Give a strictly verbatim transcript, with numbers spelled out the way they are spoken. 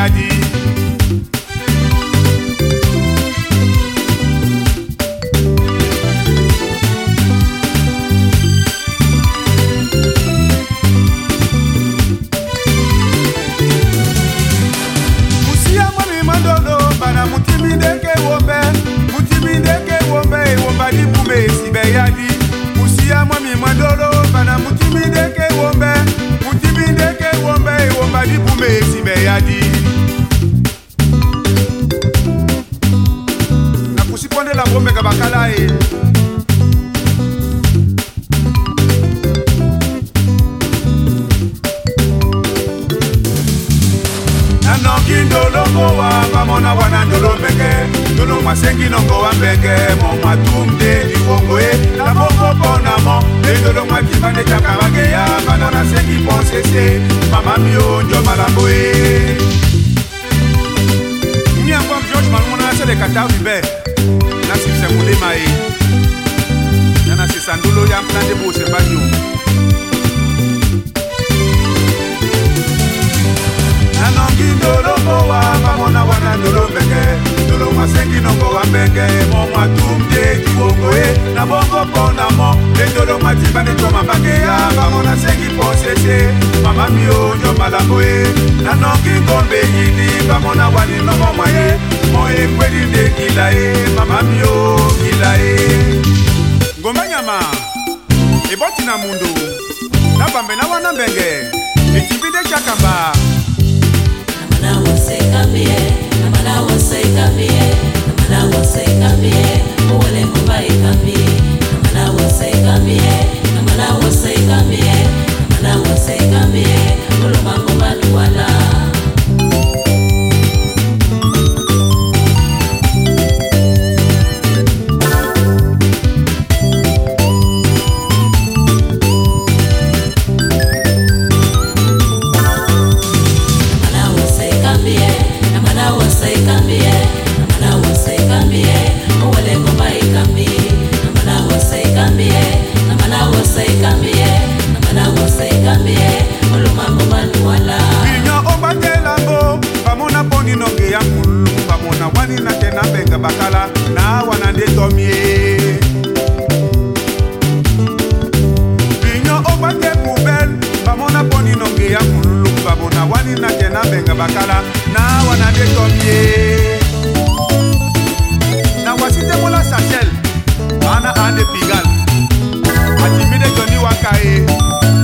yadi. Musia mami mandolo bana mutimideke wombe, mutimideke wombe womba di bume sibe yadi. Musia mami mandolo bana mutimideke wombe, mutimideke wombe womba di bume sibe yadi. Na kusiponde la bombe kabakala e. Ndolo mowa pamona wana ndolo mbeke ndolo masengi nongo wa mbeke mo matumde diwongoe na bongo pona mo ndolo matima ne takabage ya bana na sengi ponsese mama mio njo malamboe ni ambo George malmona sele kata bibe na sipse mulema e na sisa ndolo ya mplande bo se banyo nanongi ndolo mowa pamona wana ndolo mbeke ndolo masengi nongo wa mbeke mo matumde diwongoe na bongo pona mo ndolo matima ne toma mbake ya pamona sengi ponsese mama mio njo malamboe nanongi ngombe yidi pamona wani nomo mwaye mo e kwedi de kilae mama mio kilae ngombe nyama eboti na mundu na bambe na wana mbenge echibide chakamba. Namana wase kamie, namana wase kamie, namana wase kamie, uwele kubai kamie, namana wase kamie, namana wase kamie, namana wase kamie, uloma kumatu wala. Bakala na wana de tomie Binyo obate poubelle bamona poni nonge ya mululu bamona wani na tena benga bakala na wana de tomie na wasite mola sachel ana ande pigal atimide joni wakae